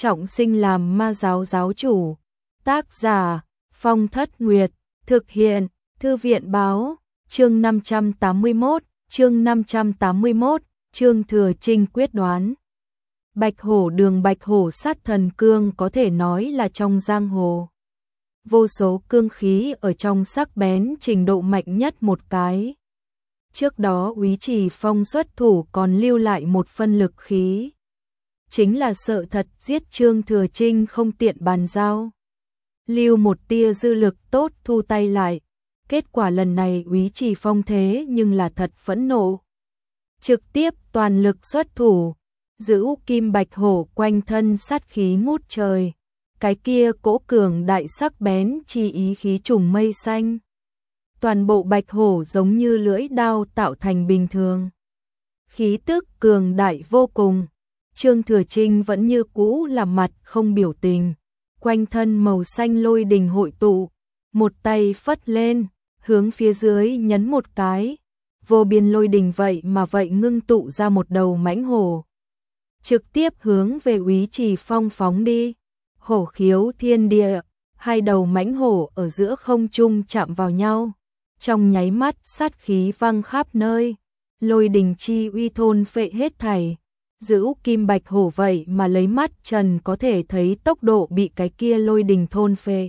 trọng sinh làm ma giáo giáo chủ. Tác giả Phong Thất Nguyệt, thực hiện Thư viện báo. Chương 581, chương 581, Trương Thừa Trinh quyết đoán. Bạch hổ đường, bạch hổ sát thần cương có thể nói là trong giang hồ vô số cương khí ở trong sắc bén trình độ mạnh nhất một cái. Trước đó Úy Trì Phong xuất thủ còn lưu lại một phân lực khí, chính là sợ thật giết Trương Thừa Trinh không tiện bàn giao, lưu một tia dư lực tốt thu tay lại. Kết quả lần này Úy Trì Phong thế nhưng là thật phẫn nộ, trực tiếp toàn lực xuất thủ, giữ kim bạch hổ quanh thân sát khí ngút trời. Cái kia cỗ cường đại sắc bén chi ý khí trùng mây xanh. Toàn bộ bạch hổ giống như lưỡi đao tạo thành bình thường. Khí tức cường đại vô cùng. Trương Thừa Trinh vẫn như cũ là mặt không biểu tình. Quanh thân màu xanh lôi đình hội tụ. Một tay phất lên, hướng phía dưới nhấn một cái. Vô biên lôi đình vậy mà vậy ngưng tụ ra một đầu mãnh hổ. Trực tiếp hướng về Úy Trì Phong phóng đi. Hổ khiếu thiên địa, hai đầu mãnh hổ ở giữa không trung chạm vào nhau. Trong nháy mắt sát khí văng khắp nơi, lôi đình chi uy thôn phệ hết thảy. Giữ kim bạch hổ vậy mà lấy mắt trần có thể thấy tốc độ bị cái kia lôi đình thôn phệ.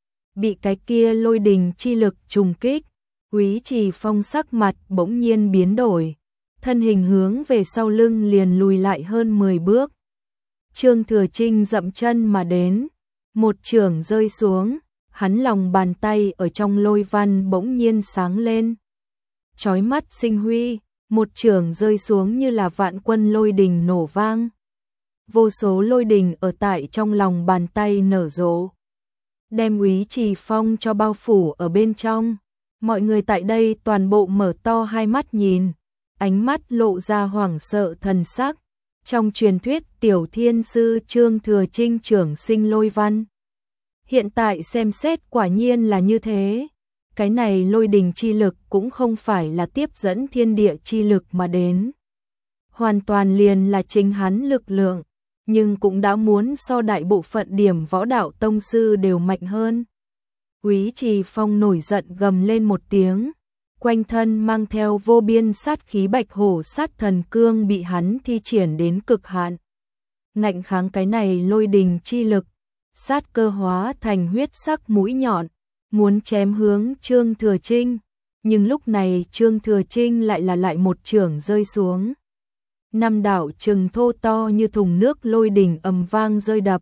Bị cái kia lôi đình chi lực trùng kích, Úy Trì Phong sắc mặt bỗng nhiên biến đổi. Thân hình hướng về sau lưng liền lùi lại hơn 10 bước. Trương Thừa Trinh dậm chân mà đến, một chưởng rơi xuống, hắn lòng bàn tay ở trong lôi văn bỗng nhiên sáng lên. Chói mắt sinh huy, một chưởng rơi xuống như là vạn quân lôi đình nổ vang. Vô số lôi đình ở tại trong lòng bàn tay nở rộ, đem Úy Trì Phong cho bao phủ ở bên trong. Mọi người tại đây toàn bộ mở to hai mắt nhìn, ánh mắt lộ ra hoảng sợ thần sắc. Trong truyền thuyết tiểu thiên sư Trương Thừa Trinh trưởng sinh lôi văn. Hiện tại xem xét quả nhiên là như thế. Cái này lôi đình chi lực cũng không phải là tiếp dẫn thiên địa chi lực mà đến. Hoàn toàn liền là chính hắn lực lượng, nhưng cũng đã muốn so đại bộ phận điểm võ đạo tông sư đều mạnh hơn. Úy Trì Phong nổi giận gầm lên một tiếng. Quanh thân mang theo vô biên sát khí bạch hổ sát thần cương bị hắn thi triển đến cực hạn. Ngạnh kháng cái này lôi đình chi lực, sát cơ hóa thành huyết sắc mũi nhọn, muốn chém hướng Trương Thừa Trinh. Nhưng lúc này Trương Thừa Trinh lại một chưởng rơi xuống. Năm đạo chừng thô to như thùng nước lôi đình ầm vang rơi đập.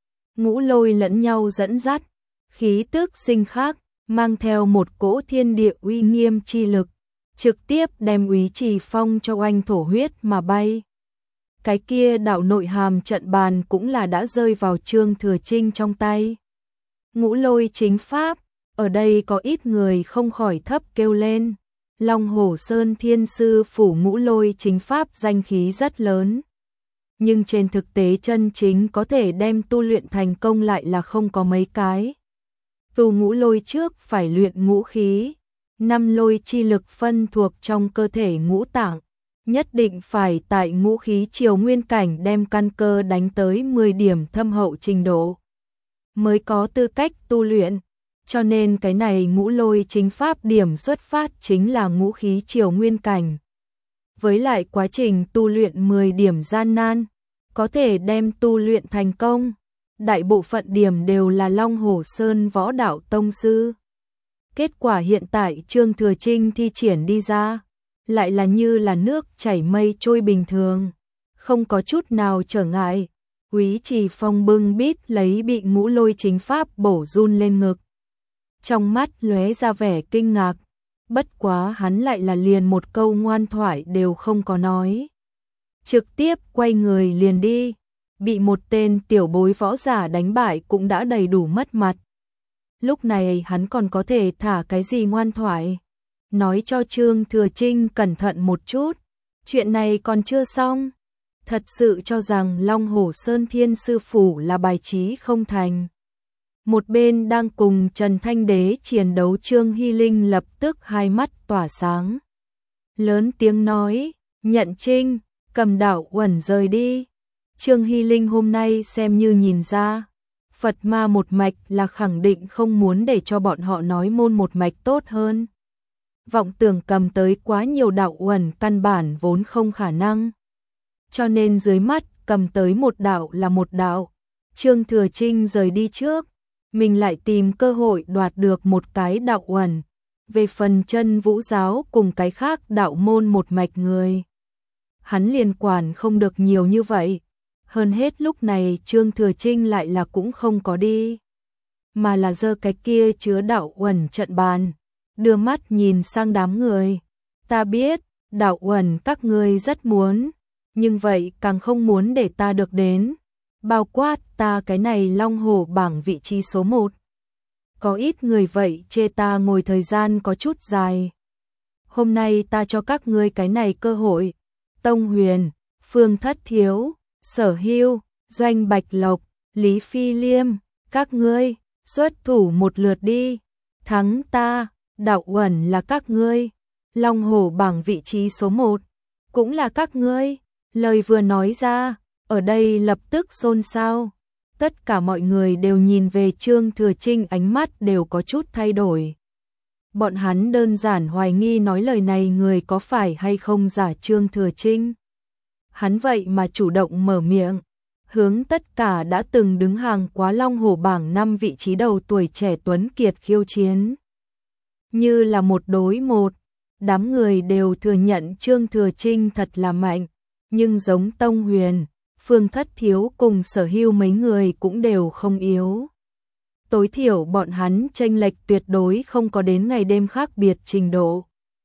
Ngũ lôi lẫn nhau dẫn dắt, khí tức sinh khác. Mang theo một cỗ thiên địa uy nghiêm chi lực, trực tiếp đem Úy Trì Phong cho oanh thổ huyết mà bay. Cái kia đạo nội hàm trận bàn cũng là đã rơi vào Trương Thừa Trinh trong tay. Ngũ lôi chính pháp, ở đây có ít người không khỏi thấp kêu lên. Long Hổ Sơn Thiên Sư phủ ngũ lôi chính pháp danh khí rất lớn. Nhưng trên thực tế chân chính có thể đem tu luyện thành công lại là không có mấy cái. Tu ngũ lôi trước phải luyện ngũ khí, 5 lôi chi lực phân thuộc trong cơ thể ngũ tạng, nhất định phải tại ngũ khí triều nguyên cảnh đem căn cơ đánh tới 10 điểm thâm hậu trình độ, mới có tư cách tu luyện, cho nên cái này ngũ lôi chính pháp điểm xuất phát chính là ngũ khí triều nguyên cảnh. Với lại quá trình tu luyện 10 điểm gian nan, có thể đem tu luyện thành công. Đại bộ phận điểm đều là Long Hổ Sơn võ đạo tông sư. Kết quả hiện tại Trương Thừa Trinh thi triển đi ra, lại là như là nước chảy mây trôi bình thường, không có chút nào trở ngại. Úy Trì Phong bưng bít lấy bị ngũ lôi chính pháp bổ run lên ngực. Trong mắt lóe ra vẻ kinh ngạc, bất quá hắn lại là liền một câu ngoan thoại đều không có nói. Trực tiếp quay người liền đi. Bị một tên tiểu bối võ giả đánh bại cũng đã đầy đủ mất mặt. Lúc này hắn còn có thể thả cái gì ngoan thoại. Nói cho Trương Thừa Trinh cẩn thận một chút. Chuyện này còn chưa xong. Thật sự cho rằng Long Hổ Sơn Thiên Sư Phủ là bài trí không thành. Một bên đang cùng Trần Thanh Đế chiến đấu Trương Hy Linh lập tức hai mắt tỏa sáng. Lớn tiếng nói, nhận Trinh, cầm đạo uẩn rời đi. Trương Hy Linh hôm nay xem như nhìn ra, Phật ma một mạch là khẳng định không muốn để cho bọn họ nói môn một mạch tốt hơn. Vọng tưởng cầm tới quá nhiều đạo uẩn căn bản vốn không khả năng. Cho nên dưới mắt cầm tới một đạo là một đạo. Trương Thừa Trinh rời đi trước, mình lại tìm cơ hội đoạt được một cái đạo uẩn. Về phần Chân Vũ giáo cùng cái khác đạo môn một mạch người, hắn liền quản không được nhiều như vậy. Hơn hết lúc này Trương Thừa Trinh lại là cũng không có đi, mà là giơ cái kia chứa đạo uẩn trận bàn, đưa mắt nhìn sang đám người. Ta biết, đạo uẩn các ngươi rất muốn, nhưng vậy càng không muốn để ta được đến. Bao quát ta cái này Long Hổ bảng vị trí số 1. Có ít người vậy chê ta ngồi thời gian có chút dài. Hôm nay ta cho các ngươi cái này cơ hội. Tông Huyền, Phương Thất Thiếu, Sở Hưu, Doanh Bạch Lộc, Lý Phi Liêm, các ngươi xuất thủ một lượt đi. Thắng ta, đạo uẩn là các ngươi. Long Hổ bảng vị trí số 1 cũng là các ngươi. Lời vừa nói ra, ở đây lập tức xôn xao. Tất cả mọi người đều nhìn về Trương Thừa Trinh, ánh mắt đều có chút thay đổi. Bọn hắn đơn giản hoài nghi nói lời này người có phải hay không giả Trương Thừa Trinh. Hắn vậy mà chủ động mở miệng, hướng tất cả đã từng đứng hàng quá Long Hổ bảng 5 vị trí đầu tuổi trẻ tuấn kiệt khiêu chiến. Như là một đối một, đám người đều thừa nhận Trương Thừa Trinh thật là mạnh, nhưng giống Tông Huyền, Phương Thất Thiếu cùng Sở Hưu mấy người cũng đều không yếu. Tối thiểu bọn hắn chênh lệch tuyệt đối không có đến ngày đêm khác biệt trình độ.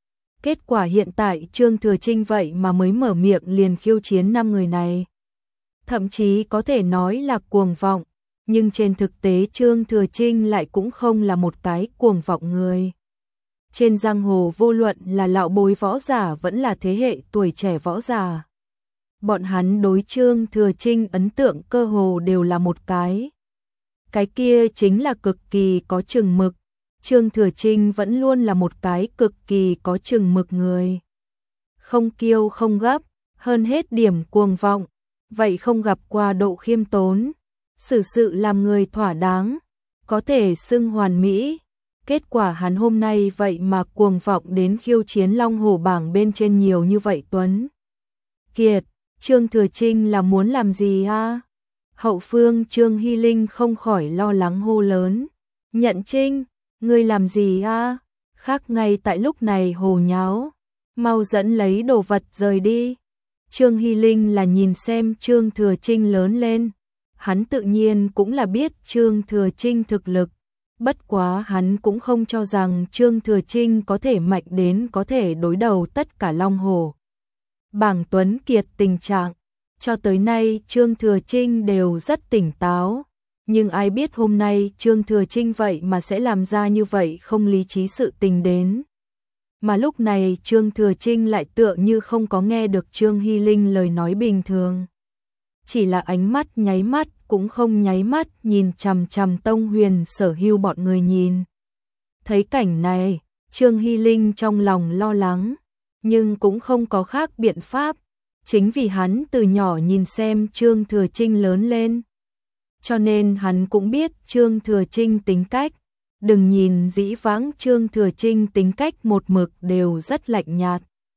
Kết quả hiện tại Trương Thừa Trinh vậy mà mới mở miệng liền khiêu chiến 5 người này. Thậm chí có thể nói là cuồng vọng, nhưng trên thực tế Trương Thừa Trinh lại cũng không là một cái cuồng vọng người. Trên giang hồ vô luận là lão bối võ giả vẫn là thế hệ tuổi trẻ võ giả, bọn hắn đối Trương Thừa Trinh ấn tượng cơ hồ đều là một cái. Cái kia chính là cực kỳ có chừng mực. Trương Thừa Trinh vẫn luôn là một cái cực kỳ có chừng mực người. Không kiêu không gấp, hơn hết điểm cuồng vọng, vậy không gặp qua độ khiêm tốn. Xử sự làm người thỏa đáng, có thể xưng hoàn mỹ. Kết quả hắn hôm nay vậy mà cuồng vọng đến khiêu chiến Long Hổ bảng bên trên nhiều như vậy tuấn kiệt. Trương Thừa Trinh là muốn làm gì a? Hậu phương Trương Hy Linh không khỏi lo lắng hô lớn. Nhận Trinh, ngươi làm gì a? Khác ngay tại lúc này hồ nháo, mau dẫn lấy đồ vật rời đi. Trương Hy Linh là nhìn xem Trương Thừa Trinh lớn lên, hắn tự nhiên cũng là biết Trương Thừa Trinh thực lực. Bất quá hắn cũng không cho rằng Trương Thừa Trinh có thể mạnh đến có thể đối đầu tất cả Long Hổ bảng tuấn kiệt tình trạng. Cho tới nay Trương Thừa Trinh đều rất tỉnh táo, nhưng ai biết hôm nay Trương Thừa Trinh vậy mà sẽ làm ra như vậy không lý trí sự tình đến. Mà lúc này Trương Thừa Trinh lại tựa như không có nghe được Trương Hy Linh lời nói bình thường. Chỉ là ánh mắt nháy mắt cũng không nháy mắt nhìn chằm chằm Tông Huyền, Sở Hưu bọn người nhìn. Thấy cảnh này, Trương Hy Linh trong lòng lo lắng, nhưng cũng không có khác biện pháp. Chính vì hắn từ nhỏ nhìn xem Trương Thừa Trinh lớn lên, cho nên hắn cũng biết Trương Thừa Trinh tính cách. Đừng nhìn dĩ vãng Trương Thừa Trinh tính cách một mực đều rất lạnh nhạt,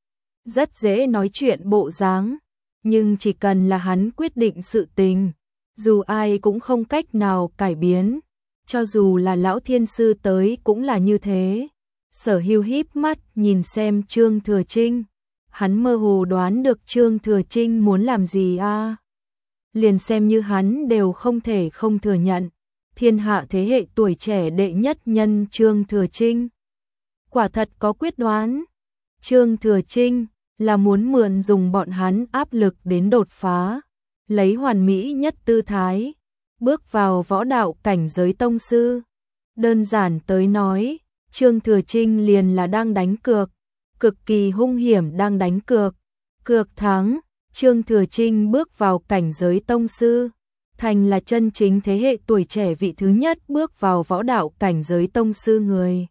rất dễ nói chuyện bộ dáng, nhưng chỉ cần là hắn quyết định sự tình, dù ai cũng không cách nào cải biến, cho dù là lão thiên sư tới cũng là như thế. Sở Hưu híp mắt nhìn xem Trương Thừa Trinh, hắn mơ hồ đoán được Trương Thừa Trinh muốn làm gì a. Liền xem như hắn đều không thể không thừa nhận, thiên hạ thế hệ tuổi trẻ đệ nhất nhân Trương Thừa Trinh quả thật có quyết đoán. Trương Thừa Trinh là muốn mượn dùng bọn hắn áp lực đến đột phá, lấy hoàn mỹ nhất tư thái, bước vào võ đạo cảnh giới tông sư. Đơn giản tới nói, Trương Thừa Trinh liền là đang đánh cược, cực kỳ hung hiểm đang đánh cược. Cược thắng, Trương Thừa Trinh bước vào cảnh giới tông sư, thành là chân chính thế hệ tuổi trẻ vị thứ nhất bước vào võ đạo cảnh giới tông sư người.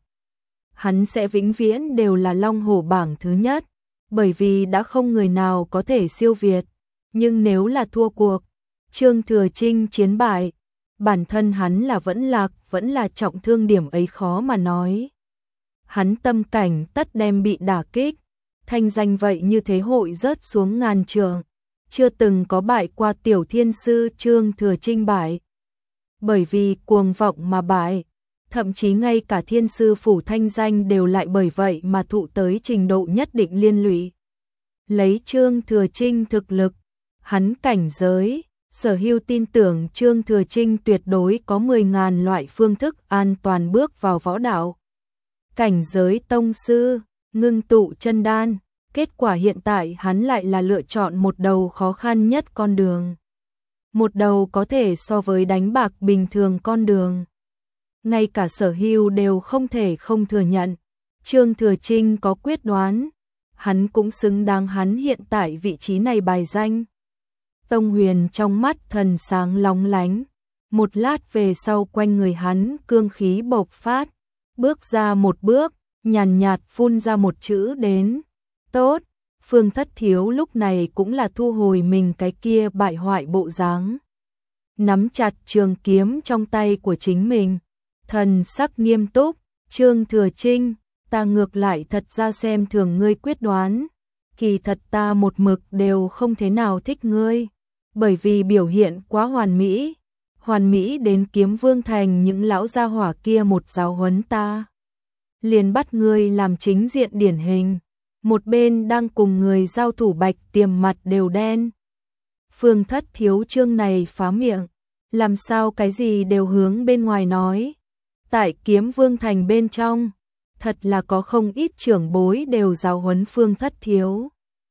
Hắn sẽ vĩnh viễn đều là Long Hổ bảng thứ nhất, bởi vì đã không người nào có thể siêu việt. Nhưng nếu là thua cuộc, Trương Thừa Trinh chiến bại, bản thân hắn là vẫn là trọng thương, điểm ấy khó mà nói. Hắn tâm cảnh tất đem bị đả kích, thanh danh vậy như thế hội rớt xuống ngàn trượng, chưa từng có bại qua tiểu thiên sư Trương Thừa Trinh bại. Bởi vì cuồng vọng mà bại, thậm chí ngay cả thiên sư phủ thanh danh đều lại bởi vậy mà thụ tới trình độ nhất định liên lụy. Lấy Trương Thừa Trinh thực lực, hắn cảnh giới, Sở Hưu tin tưởng Trương Thừa Trinh tuyệt đối có 10.000 loại phương thức an toàn bước vào võ đạo. Cảnh giới tông sư, ngưng tụ chân đan, kết quả hiện tại hắn lại là lựa chọn một đầu khó khăn nhất con đường. Một đầu có thể so với đánh bạc bình thường con đường. Ngay cả Sở Hưu đều không thể không thừa nhận, Trương Thừa Trinh có quyết đoán, hắn cũng xứng đáng hắn hiện tại vị trí này bài danh. Tông Huyền trong mắt thần sáng lóng lánh, một lát về sau quanh người hắn cương khí bộc phát, bước ra một bước, nhàn nhạt phun ra một chữ đến. Tốt, Phương Thất Thiếu lúc này cũng là thu hồi mình cái kia bại hoại bộ dáng. Nắm chặt trường kiếm trong tay của chính mình, thần sắc nghiêm túc, Trương Thừa Trinh, ta ngược lại thật ra xem thường ngươi quyết đoán, kỳ thật ta một mực đều không thế nào thích ngươi, bởi vì biểu hiện quá hoàn mỹ đến Kiếm Vương Thành những lão gia hỏa kia một giáo huấn ta. Liền bắt ngươi làm chính diện điển hình, một bên đang cùng người giao thủ Bạch Tiềm mặt đều đen. Phương Thất Thiếu chương này phá miệng, làm sao cái gì đều hướng bên ngoài nói. Tại Kiếm Vương Thành bên trong, thật là có không ít trưởng bối đều giáo huấn Phương Thất Thiếu.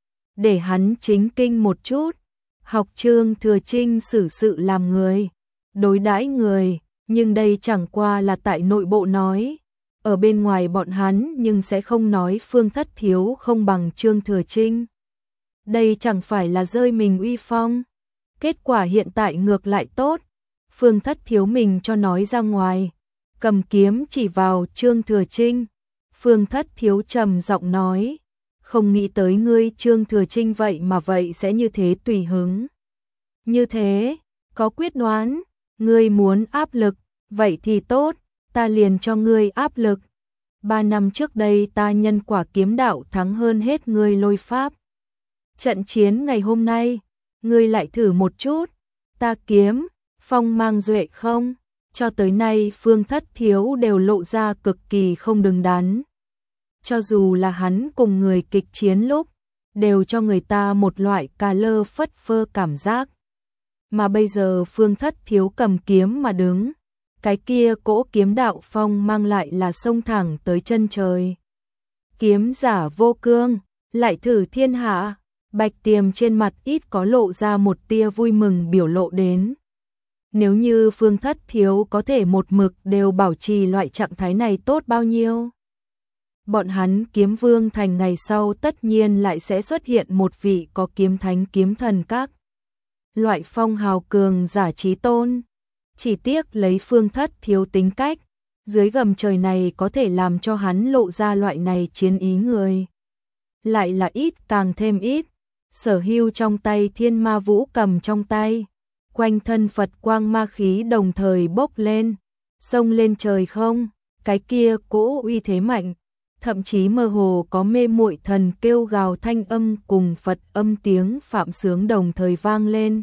Để hắn chính kinh một chút, học Trương Thừa Trinh xử sự làm người, đối đãi người, nhưng đây chẳng qua là tại nội bộ nói. Ở bên ngoài bọn hắn nhưng sẽ không nói Phương Thất Thiếu không bằng Trương Thừa Trinh. Đây chẳng phải là rơi mình uy phong. Kết quả hiện tại ngược lại tốt. Phương Thất Thiếu mình cho nói ra ngoài, cầm kiếm chỉ vào Trương Thừa Trinh. Phương Thất Thiếu trầm giọng nói, không nghĩ tới ngươi Trương Thừa Trinh vậy mà vậy sẽ như thế tùy hứng. Như thế, có quyết đoán, ngươi muốn áp lực, vậy thì tốt, ta liền cho ngươi áp lực. 3 năm trước đây ta nhân quả kiếm đạo thắng hơn hết ngươi lôi pháp. Trận chiến ngày hôm nay, ngươi lại thử một chút, ta kiếm, phong mang duệ không? Cho tới nay Phương Thất Thiếu đều lộ ra cực kỳ không đứng đắn. Cho dù là hắn cùng người kịch chiến lúc, đều cho người ta một loại cà lơ phất phơ cảm giác. Mà bây giờ Phương Thất Thiếu cầm kiếm mà đứng, cái kia cỗ kiếm đạo phong mang lại là xông thẳng tới chân trời. Kiếm giả vô cương, lại thử thiên hạ, Bạch Tiềm trên mặt ít có lộ ra một tia vui mừng biểu lộ đến. Nếu như Phương Thất Thiếu có thể một mực đều bảo trì loại trạng thái này tốt bao nhiêu. Bọn hắn Kiếm Vương Thành ngày sau tất nhiên lại sẽ xuất hiện một vị có kiếm thánh kiếm thần các. Loại phong hào cường giả trí tôn. Chỉ tiếc lấy Phương Thất Thiếu tính cách, dưới gầm trời này có thể làm cho hắn lộ ra loại này chiến ý người. Lại là ít càng thêm ít. Sở Hưu trong tay Thiên Ma Vũ cầm trong tay, quanh thân Phật quang ma khí đồng thời bốc lên, xông lên trời không, cái kia cỗ uy thế mạnh, thậm chí mơ hồ có mê muội thần kêu gào thanh âm cùng Phật âm tiếng phạm sướng đồng thời vang lên.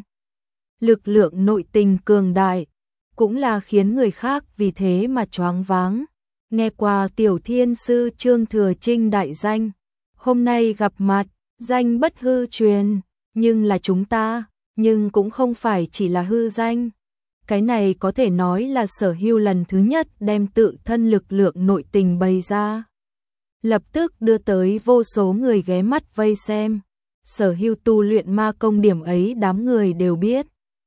Lực lượng nội tình cường đại, cũng là khiến người khác vì thế mà choáng váng. Nghe qua tiểu thiên sư Trương Thừa Trinh đại danh, hôm nay gặp mặt, danh bất hư truyền, nhưng là chúng ta, nhưng cũng không phải chỉ là hư danh. Cái này có thể nói là Sở Hưu lần thứ nhất đem tự thân lực lượng nội tình bày ra. Lập tức đưa tới vô số người ghé mắt vây xem. Sở Hưu tu luyện ma công điểm ấy đám người đều biết.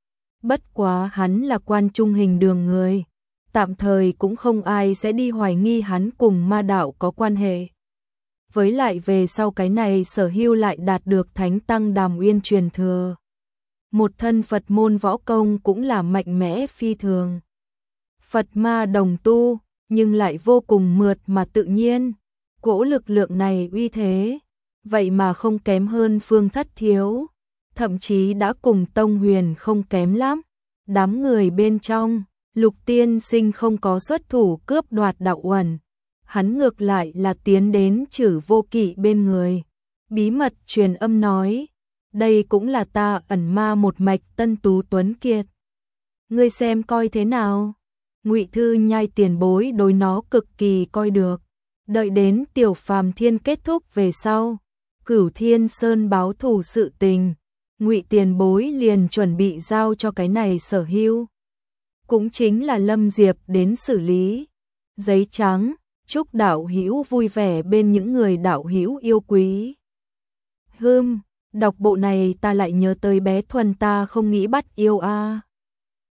Bất quá hắn là quan trung hình đường người, tạm thời cũng không ai sẽ đi hoài nghi hắn cùng ma đạo có quan hệ. Với lại về sau cái này Sở Hưu lại đạt được Thánh Tăng Đàm Uyên truyền thừa. Một thân Phật môn võ công cũng là mạnh mẽ phi thường. Phật ma đồng tu, nhưng lại vô cùng mượt mà tự nhiên. Cỗ lực lượng này uy thế, vậy mà không kém hơn Phương Thất Thiếu. thậm chí đã cùng Tông Huyền không kém lắm. Đám người bên trong, Lục tiên sinh không có xuất thủ cướp đoạt đạo uẩn, hắn ngược lại là tiến đến Trử Vô Kỵ bên người, bí mật truyền âm nói, đây cũng là ta ẩn ma một mạch Tân Tú Tuấn Kiệt. Ngươi xem coi thế nào? Ngụy Thư Nhai tiền bối đối nó cực kỳ coi được. Đợi đến Tiểu Phàm Thiên kết thúc về sau, Cửu Thiên Sơn báo thù sự tình, Ngụy tiền bối liền chuẩn bị giao cho cái này sở hữu. Cũng chính là Lâm Diệp đến xử lý. Giấy trắng, chúc đạo hữu vui vẻ bên những người đạo hữu yêu quý. Đọc bộ này ta lại nhớ tới bé Thuần ta không nghĩ bắt yêu a.